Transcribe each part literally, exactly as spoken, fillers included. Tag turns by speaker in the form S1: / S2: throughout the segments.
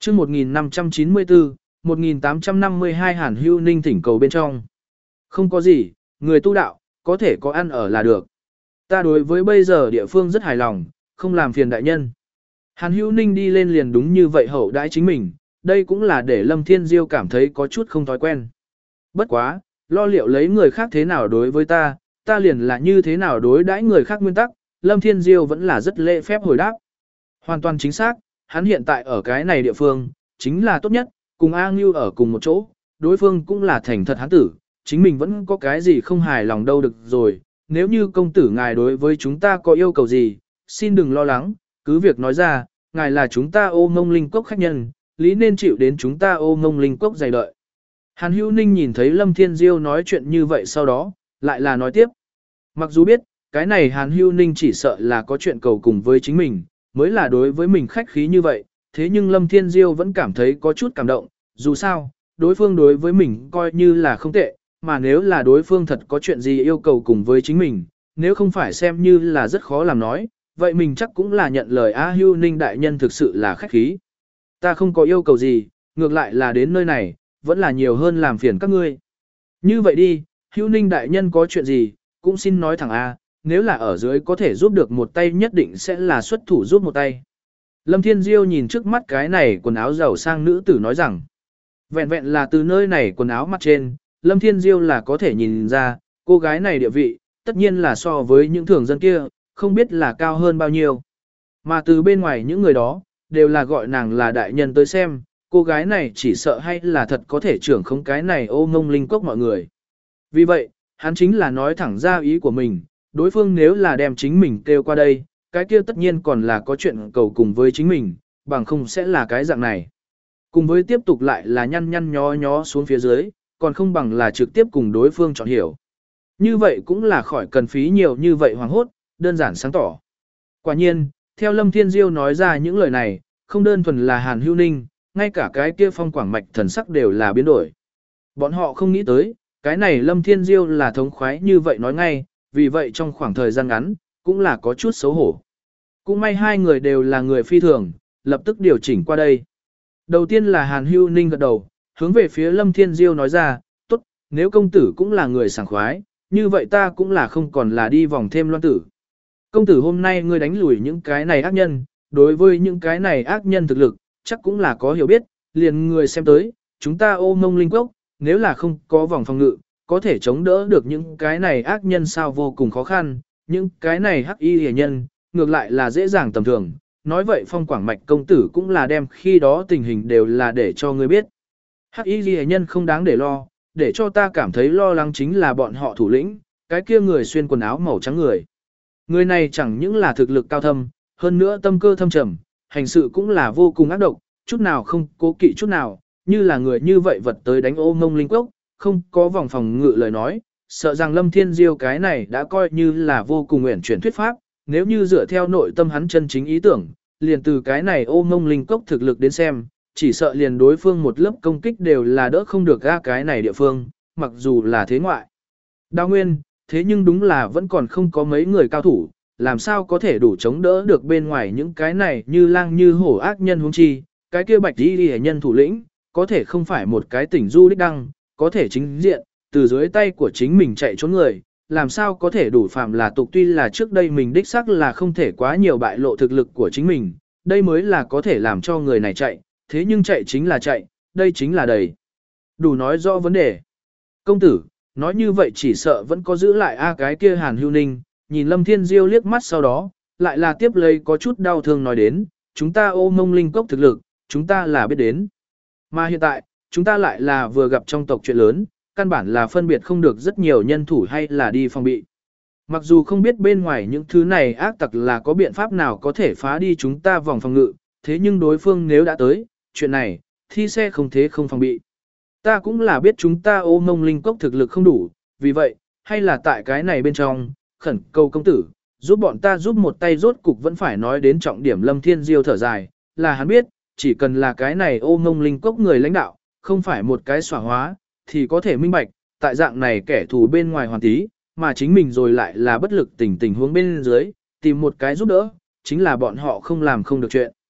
S1: chương một nghìn năm trăm chín mươi tư, một nghìn tám trăm năm mươi hai Hàn Hưu Ninh thỉnh cầu bên trong. Không có gì, người tu đạo, có thể có ăn ở là được. Ta đối với bây giờ địa phương rất hài lòng, không làm phiền đại nhân. Hàn Hữu Ninh đi lên liền đúng như vậy hậu đãi chính mình, đây cũng là để Lâm Thiên Diêu cảm thấy có chút không thói quen. Bất quá, lo liệu lấy người khác thế nào đối với ta, ta liền là như thế nào đối đãi người khác nguyên tắc, Lâm Thiên Diêu vẫn là rất lễ phép hồi đáp. Hoàn toàn chính xác, hắn hiện tại ở cái này địa phương, chính là tốt nhất, cùng A Ngưu ở cùng một chỗ, đối phương cũng là thành thật hắn tử, chính mình vẫn có cái gì không hài lòng đâu được rồi, nếu như công tử ngài đối với chúng ta có yêu cầu gì, xin đừng lo lắng, cứ việc nói ra, ngài là chúng ta ô ngông linh cốc khách nhân, lý nên chịu đến chúng ta ô ngông linh cốc dày đợi. Hàn Hữu Ninh nhìn thấy Lâm Thiên Diêu nói chuyện như vậy sau đó, lại là nói tiếp. Mặc dù biết, cái này Hàn Hữu Ninh chỉ sợ là có chuyện cầu cùng với chính mình, mới là đối với mình khách khí như vậy, thế nhưng Lâm Thiên Diêu vẫn cảm thấy có chút cảm động, dù sao, đối phương đối với mình coi như là không tệ, mà nếu là đối phương thật có chuyện gì yêu cầu cùng với chính mình, nếu không phải xem như là rất khó làm nói, vậy mình chắc cũng là nhận lời A Hữu Ninh đại nhân thực sự là khách khí. Ta không có yêu cầu gì, ngược lại là đến nơi này, vẫn là nhiều hơn làm phiền các ngươi. Như vậy đi, Hữu Ninh đại nhân có chuyện gì, cũng xin nói thẳng A, nếu là ở dưới có thể giúp được một tay nhất định sẽ là xuất thủ giúp một tay. Lâm Thiên Diêu nhìn trước mắt cái này quần áo giàu sang nữ tử nói rằng, vẹn vẹn là từ nơi này quần áo mặt trên, Lâm Thiên Diêu là có thể nhìn ra, cô gái này địa vị, tất nhiên là so với những thường dân kia, không biết là cao hơn bao nhiêu. Mà từ bên ngoài những người đó, đều là gọi nàng là đại nhân tới xem, cô gái này chỉ sợ hay là thật có thể trưởng không cái này ô ngông linh cốc mọi người. Vì vậy, hắn chính là nói thẳng ra ý của mình, đối phương nếu là đem chính mình kêu qua đây, cái kia tất nhiên còn là có chuyện cầu cùng với chính mình, bằng không sẽ là cái dạng này. Cùng với tiếp tục lại là nhăn nhăn nhó nhó xuống phía dưới, còn không bằng là trực tiếp cùng đối phương chọn hiểu. Như vậy cũng là khỏi cần phí nhiều như vậy hoàng hốt, đơn giản sáng tỏ. Quả nhiên, theo Lâm Thiên Diêu nói ra những lời này, không đơn thuần là Hàn Hữu Ninh, ngay cả cái kia Phong Quảng Mạch thần sắc đều là biến đổi. Bọn họ không nghĩ tới, cái này Lâm Thiên Diêu là thống khoái như vậy nói ngay, vì vậy trong khoảng thời gian ngắn, cũng là có chút xấu hổ. Cũng may hai người đều là người phi thường, lập tức điều chỉnh qua đây. Đầu tiên là Hàn Hữu Ninh gật đầu, hướng về phía Lâm Thiên Diêu nói ra, tốt, nếu công tử cũng là người sảng khoái, như vậy ta cũng là không còn là đi vòng thêm loan tử. Công tử hôm nay ngươi đánh lùi những cái này ác nhân, đối với những cái này ác nhân thực lực, chắc cũng là có hiểu biết, liền người xem tới, chúng ta ô ngông linh cốc, nếu là không có vòng phòng ngự, có thể chống đỡ được những cái này ác nhân sao vô cùng khó khăn, những cái này hắc y hề nhân, ngược lại là dễ dàng tầm thường. Nói vậy Phong Quảng Mạch công tử cũng là đem khi đó tình hình đều là để cho ngươi biết. Hắc y ghi nhân không đáng để lo, để cho ta cảm thấy lo lắng chính là bọn họ thủ lĩnh, cái kia người xuyên quần áo màu trắng người. Người này chẳng những là thực lực cao thâm, hơn nữa tâm cơ thâm trầm, hành sự cũng là vô cùng ác độc, chút nào không cố kỵ chút nào, như là người như vậy vật tới đánh ô ngông linh cốc, không có vòng phòng ngự lời nói, sợ rằng Lâm Thiên Diêu cái này đã coi như là vô cùng uyển chuyển thuyết pháp, nếu như dựa theo nội tâm hắn chân chính ý tưởng, liền từ cái này ô ngông linh cốc thực lực đến xem, chỉ sợ liền đối phương một lớp công kích đều là đỡ không được ra cái này địa phương, mặc dù là thế ngoại. Đào nguyên, thế nhưng đúng là vẫn còn không có mấy người cao thủ, làm sao có thể đủ chống đỡ được bên ngoài những cái này như lang như hổ ác nhân huống chi, cái kia bạch đi đi nhân thủ lĩnh, có thể không phải một cái tỉnh du đích đăng, có thể chính diện, từ dưới tay của chính mình chạy trốn người, làm sao có thể đủ phạm là tục tuy là trước đây mình đích xác là không thể quá nhiều bại lộ thực lực của chính mình, đây mới là có thể làm cho người này chạy, thế nhưng chạy chính là chạy, đây chính là đầy. Đủ nói rõ vấn đề. Công tử, nói như vậy chỉ sợ vẫn có giữ lại a cái kia Hàn Hữu Ninh, nhìn Lâm Thiên Diêu liếc mắt sau đó, lại là tiếp lấy có chút đau thương nói đến, chúng ta ô ngông linh cốc thực lực, chúng ta là biết đến. Mà hiện tại, chúng ta lại là vừa gặp trong tộc chuyện lớn, căn bản là phân biệt không được rất nhiều nhân thủ hay là đi phòng bị. Mặc dù không biết bên ngoài những thứ này ác tặc là có biện pháp nào có thể phá đi chúng ta vòng phòng ngự, thế nhưng đối phương nếu đã tới, chuyện này, thi xe không thế không phòng bị. Ta cũng là biết chúng ta ô ngông linh cốc thực lực không đủ, vì vậy, hay là tại cái này bên trong, khẩn cầu công tử, giúp bọn ta giúp một tay rốt cục vẫn phải nói đến trọng điểm Lâm Thiên Diêu thở dài, là hắn biết, chỉ cần là cái này ô ngông linh cốc người lãnh đạo, không phải một cái xỏa hóa, thì có thể minh bạch, tại dạng này kẻ thù bên ngoài hoàn tí, mà chính mình rồi lại là bất lực tình tình huống bên dưới, tìm một cái giúp đỡ, chính là bọn họ không làm không được chuyện.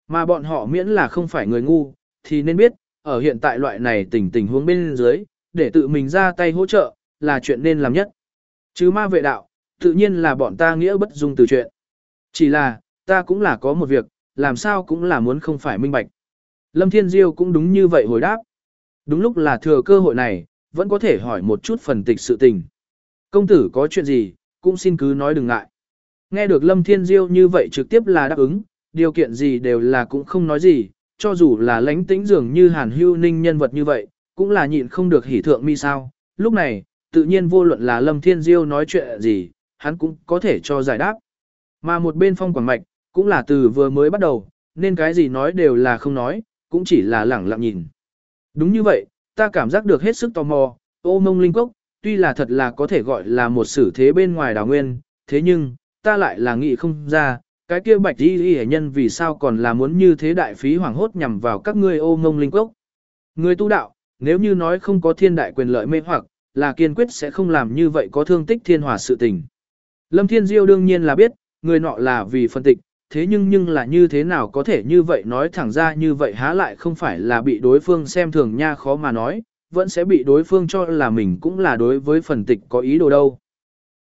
S1: Mà bọn họ miễn là không phải người ngu, thì nên biết, ở hiện tại loại này tình tình huống bên dưới, để tự mình ra tay hỗ trợ, là chuyện nên làm nhất. Chứ ma vệ đạo, tự nhiên là bọn ta nghĩa bất dung từ chuyện. Chỉ là, ta cũng là có một việc, làm sao cũng là muốn không phải minh bạch. Lâm Thiên Diêu cũng đúng như vậy hồi đáp. Đúng lúc là thừa cơ hội này, vẫn có thể hỏi một chút phần tịch sự tình. Công tử có chuyện gì, cũng xin cứ nói đừng ngại. Nghe được Lâm Thiên Diêu như vậy trực tiếp là đáp ứng, điều kiện gì đều là cũng không nói gì, cho dù là lánh tĩnh dường như Hàn Hưu Ninh nhân vật như vậy, cũng là nhịn không được hỉ thượng mi sao. Lúc này, tự nhiên vô luận là Lâm Thiên Diêu nói chuyện gì, hắn cũng có thể cho giải đáp. Mà một bên Phong Quảng Mạch, cũng là từ vừa mới bắt đầu, nên cái gì nói đều là không nói, cũng chỉ là lẳng lặng nhìn. Đúng như vậy, ta cảm giác được hết sức tò mò, ô mông linh cốc, tuy là thật là có thể gọi là một sử thế bên ngoài đào nguyên, thế nhưng, ta lại là nghĩ không ra, cái kia bạch y y nhân vì sao còn là muốn như thế đại phí hoảng hốt nhằm vào các ngươi ô mông linh cốc. Người tu đạo, nếu như nói không có thiên đại quyền lợi mê hoặc, là kiên quyết sẽ không làm như vậy có thương tích thiên hòa sự tình. Lâm Thiên Diêu đương nhiên là biết, người nọ là vì phân tịch, thế nhưng nhưng là như thế nào có thể như vậy nói thẳng ra như vậy há lại không phải là bị đối phương xem thường nha khó mà nói, vẫn sẽ bị đối phương cho là mình cũng là đối với phần tịch có ý đồ đâu.